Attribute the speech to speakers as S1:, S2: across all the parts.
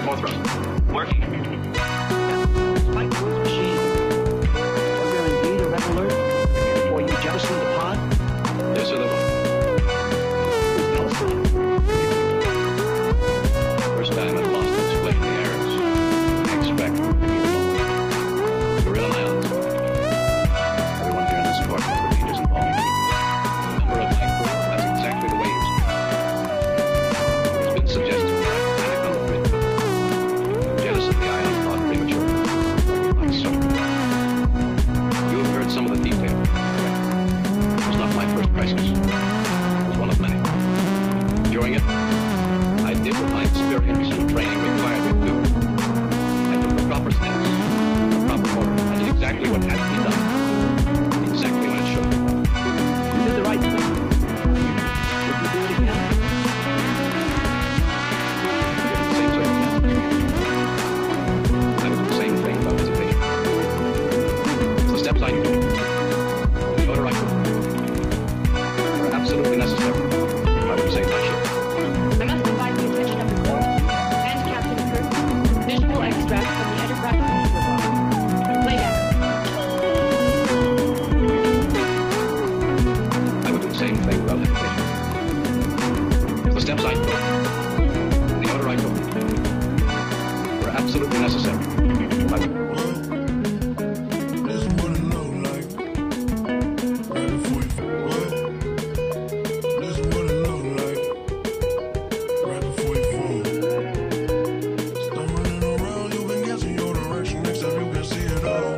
S1: More thrust. Working.
S2: Spike Woods machine. Was there indeed a red alert before you jettisoned the pod?
S1: Yes, sir, there was.
S2: Palestine.
S1: First time I've lost to explain the errors. I expect Gorilla Islands. Everyone here in this court knows the dangers involved. The number of life pool, that's exactly the way it was. It's been suggested that I panicked on the bridge. Jettisoned the island pod prematurely. Like so. You have heard some of the details. It was not my first crisis. It was one of many. During it, I did what my experience and training required me to do. I took the proper steps, the proper order. I did exactly what had to be done. Exactly when it should be done.
S2: You did the right thing. Would you do it again?
S1: Same circumstances. I would do the same thing without hesitation. The steps I took, the order I took, were absolutely necessary if I would save my ship.
S3: I must invite the attention of the court and Captain Kirk. Visual extract from the Enterprise computer log. Playback.
S1: I would do the same thing without hesitation. If the steps I took, the order I took, were absolutely necessary, I would.
S4: This is what it look like. Right before you what? This is what it look like. Right before you fall. Stumbling around, you've been guessing your direction, except you can see it all.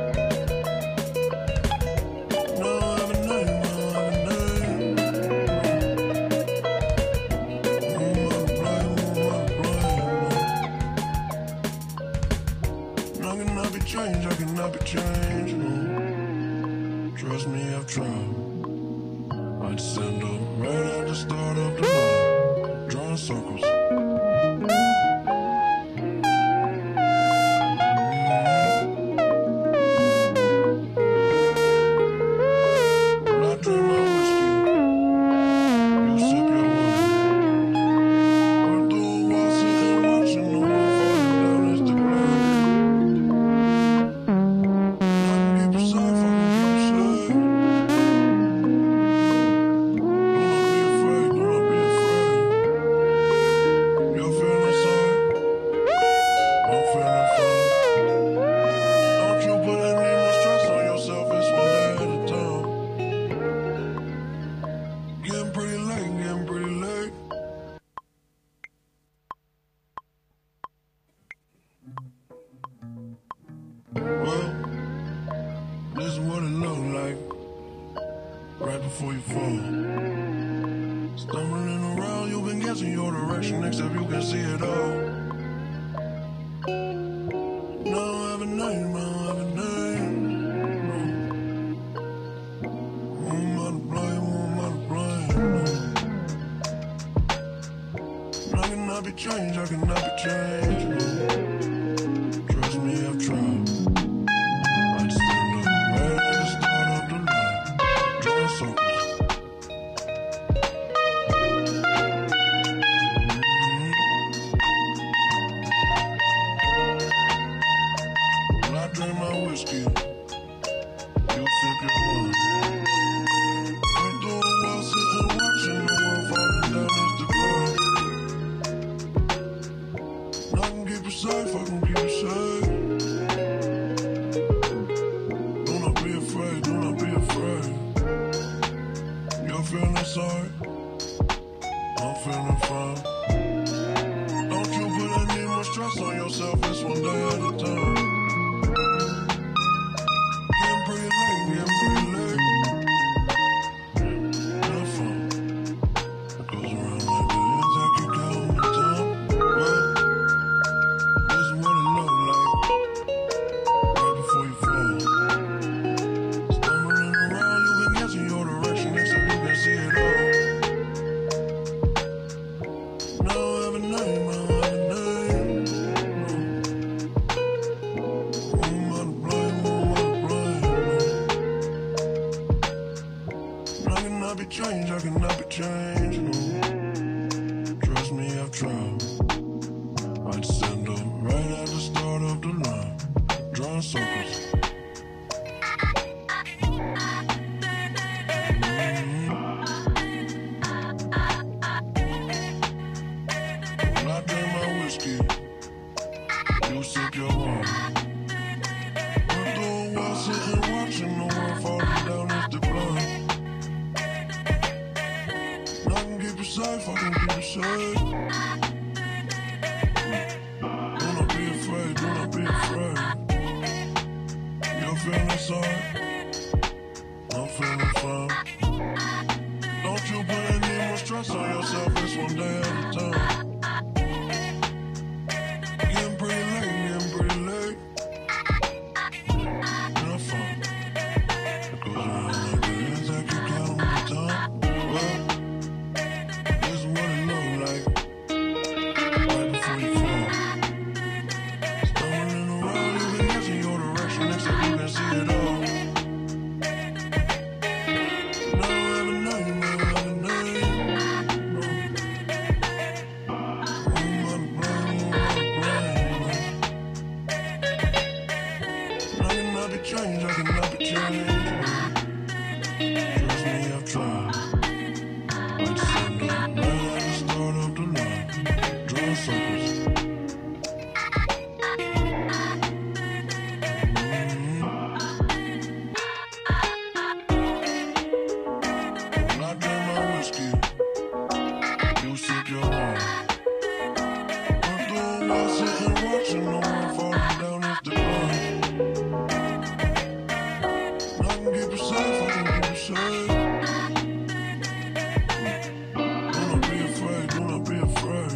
S4: No, I have a name, no, I have a name. Who am I to blame? Who am I to blame? I cannot be changed, I cannot be changed. Trust me, I've tried. I'd stand up right at the start of the night, drawing circles. When I drink my whiskey, you sip your wine. We're through while sitting watching the world falling down as the ground. I can keep you safe, I can keep you safe. Do not be afraid. You're feeling sorry, I'm feeling fine. Don't you put any more stress on yourself, it's one day at a time. Getting pretty late, getting pretty late. Well, this is what it look like right before you fall. Stumbling around, you've been guessing your direction, except you can see it all. No, I have a name, I have a name. Who am I to blame? Who am I to blame? I cannot be changed, I cannot be changed. Trust me, I've tried. I'd stand up right at the start of the night, drawing circles. When I drink my whiskey, you sip your wine. We do it while sitting watching the world falling down as the ground. I can keep you safe, I can keep you safe. Do not be afraid, do not be afraid. You're feeling sorry, I'm feeling fine. Don't you put any more stress on yourself, it's one day at a time. Getting pretty late, getting pretty late. Have fun. It goes around like that, you think you got the time. Well, this is what it look like right before you fall. Stumbling around, you've been guessing your direction, except you can see it all. No, I have a name, I have a name. Who am I to blame? Who am I to blame? I cannot be changed, I cannot be changed. Trust me, I've tried. I'd stand up circles. When I drink my whiskey, you sip your wine. Went through a while sitting watching the world falling down as decline. Nothing keep you safe, I can keep you safe. Do not be afraid, do not be afraid. You're feeling sorry, I'm feeling fine. Don't you put any more stress on yourself, it's one day at a time. Getting pretty late, getting pretty late. And I'm fine. It goes around like the ends, I keep counting the time. Well, this is what it look like right before you fall. Stumbling around, you can guess in your direction, except you can see it all. Never have a name, never have a name. No. Who am I to blame, who am I to blame? Nothing not be changed, I cannot be changed. Trust me, I've tried. Like the sun don't rise at the start of the line. Drawing circles. When I drink my whiskey, you sip your wine. Went through a while sitting watching the world falling down as decline. Nothing keep you safe, I can keep you safe. Do not be afraid, do not be afraid.